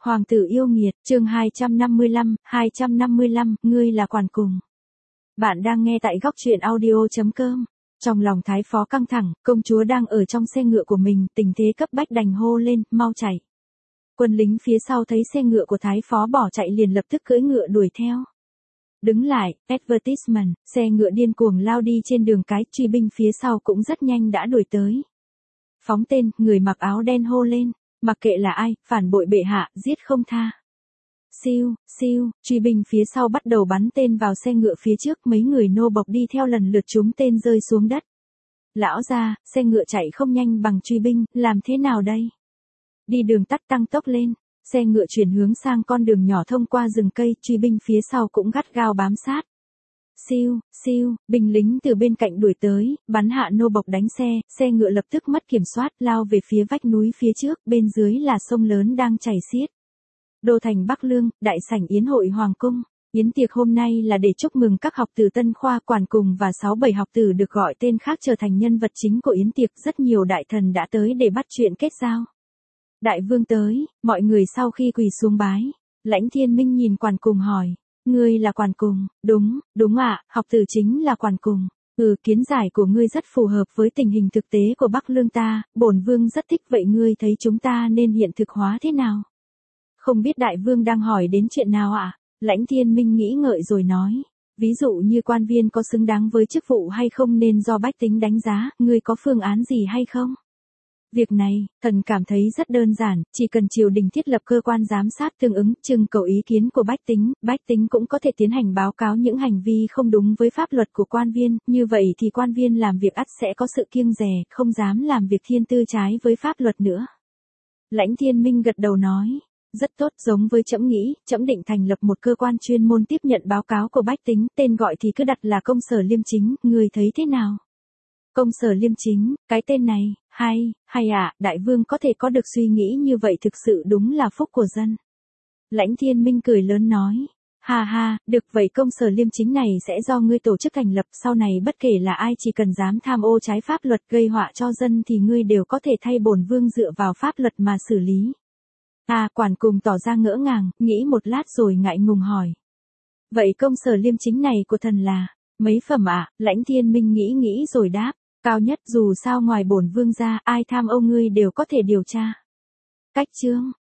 Hoàng tử yêu nghiệt, chương 255, ngươi là quản cùng. Bạn đang nghe tại góc truyện audio.com. Trong lòng Thái Phó căng thẳng, công chúa đang ở trong xe ngựa của mình, tình thế cấp bách đành hô lên, mau chạy. Quân lính phía sau thấy xe ngựa của Thái Phó bỏ chạy liền lập tức cưỡi ngựa đuổi theo. Đứng lại, advertisement, xe ngựa điên cuồng lao đi trên đường cái, truy binh phía sau cũng rất nhanh đã đuổi tới. Phóng tên, người mặc áo đen hô lên, mặc kệ là ai, phản bội bệ hạ, giết không tha. Siêu, truy binh phía sau bắt đầu bắn tên vào xe ngựa phía trước, mấy người nô bộc đi theo lần lượt trúng tên rơi xuống đất. Lão gia, xe ngựa chạy không nhanh bằng truy binh, làm thế nào đây? Đi đường tắt tăng tốc lên, xe ngựa chuyển hướng sang con đường nhỏ thông qua rừng cây, truy binh phía sau cũng gắt gao bám sát. Siêu, binh lính từ bên cạnh đuổi tới, bắn hạ nô bộc đánh xe ngựa lập tức mất kiểm soát, lao về phía vách núi phía trước, bên dưới là sông lớn đang chảy xiết. Đô thành Bắc Lương, đại sảnh yến hội hoàng cung. Yến tiệc hôm nay là để chúc mừng các học tử Tân Khoa Quản Cùng và 6-7 học tử được gọi tên khác trở thành nhân vật chính của yến tiệc, rất nhiều đại thần đã tới để bắt chuyện kết giao. Đại vương tới, mọi người sau khi quỳ xuống bái, Lãnh Thiên Minh nhìn Quản Cùng hỏi, ngươi là Quản Cùng? Đúng ạ, học tử chính là Quản Cùng. Kiến giải của ngươi rất phù hợp với tình hình thực tế của Bắc Lương ta, bổn vương rất thích, vậy ngươi thấy chúng ta nên hiện thực hóa thế nào? Không biết đại vương đang hỏi đến chuyện nào ạ? Lãnh Thiên Minh nghĩ ngợi rồi nói, ví dụ như quan viên có xứng đáng với chức vụ hay không nên do bách tính đánh giá, ngươi có phương án gì hay không? Việc này, thần cảm thấy rất đơn giản, chỉ cần triều đình thiết lập cơ quan giám sát tương ứng, trưng cầu ý kiến của bách tính cũng có thể tiến hành báo cáo những hành vi không đúng với pháp luật của quan viên, như vậy thì quan viên làm việc ắt sẽ có sự kiêng dè, không dám làm việc thiên tư trái với pháp luật nữa. Lãnh Thiên Minh gật đầu nói, rất tốt, giống với trẫm nghĩ, trẫm định thành lập một cơ quan chuyên môn tiếp nhận báo cáo của bách tính, tên gọi thì cứ đặt là Công Sở Liêm Chính, người thấy thế nào? Công Sở Liêm Chính, cái tên này, hay ạ, đại vương có thể có được suy nghĩ như vậy thực sự đúng là phúc của dân. Lãnh Thiên Minh cười lớn nói, ha, được vậy Công Sở Liêm Chính này sẽ do ngươi tổ chức thành lập, sau này bất kể là ai chỉ cần dám tham ô trái pháp luật gây họa cho dân thì ngươi đều có thể thay bổn vương dựa vào pháp luật mà xử lý. Quản Cùng tỏ ra ngỡ ngàng, nghĩ một lát rồi ngại ngùng hỏi. Vậy Công Sở Liêm Chính này của thần là mấy phẩm ạ? Lãnh Thiên Minh nghĩ rồi đáp, cao nhất, dù sao ngoài bổn vương ra, ai tham ô ngươi đều có thể điều tra. Cách chương,